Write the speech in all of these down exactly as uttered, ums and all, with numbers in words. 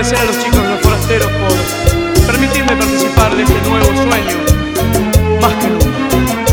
agradecer a los chicos de Los Forasteros por permitirme participar de este nuevo sueño, más que nunca.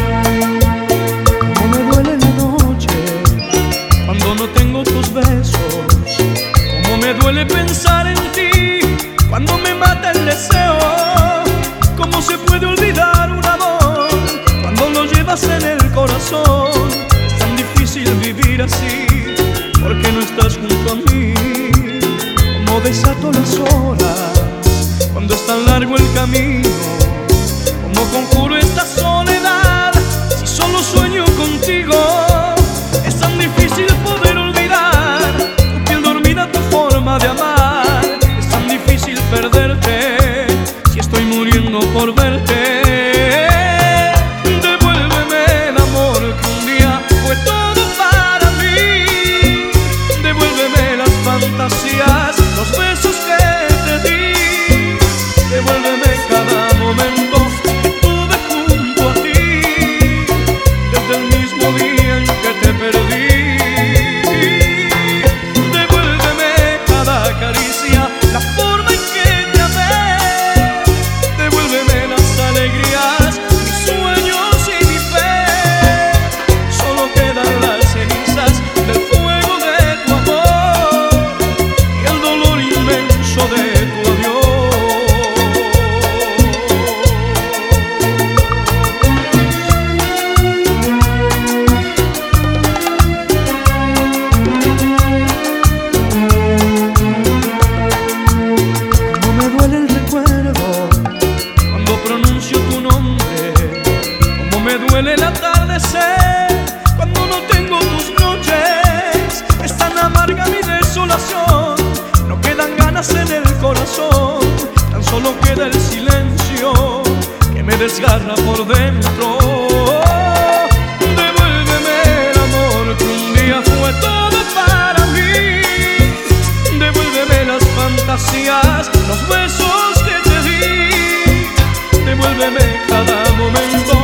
Cómo me duele la noche Cuando no tengo tus besos, cómo me duele pensar en ti, cuando me mata el deseo. Cómo se puede olvidar un amor cuando lo llevas en el corazón. Es tan difícil vivir así, porque no estás junto a mí. Cómo desato las horas cuando es tan largo el camino. Cómo conjuro esta soledad si solo sueño contigo. Es tan difícil poder olvidar tu piel dormida, tu forma de amar. Es tan difícil perderte si estoy muriendo por verte. Devuélveme el amor que un día fue todo para mí. Devuélveme las fantasías, los besos que te di. Devuélveme cada momento que tuve junto a ti, desde el mismo día en que te perdí. Devuélveme cada caricia, la forma en que te amé. Devuélveme las alegrías, mis sueños y mi fe. Solo quedan las cenizas del fuego de tu amor y el dolor inmenso de tu adiós. Cómo me duele el recuerdo Cuando pronuncio tu nombre, cómo me duele el atardecer cuando no tengo tus noches. Es tan amarga mi desolación, no quedan ganas en el corazón, tan solo queda el silencio que me desgarra por dentro. Devuélveme el amor que un día fue todo para mí. Devuélveme las fantasías, los besos que te di. Devuélveme cada momento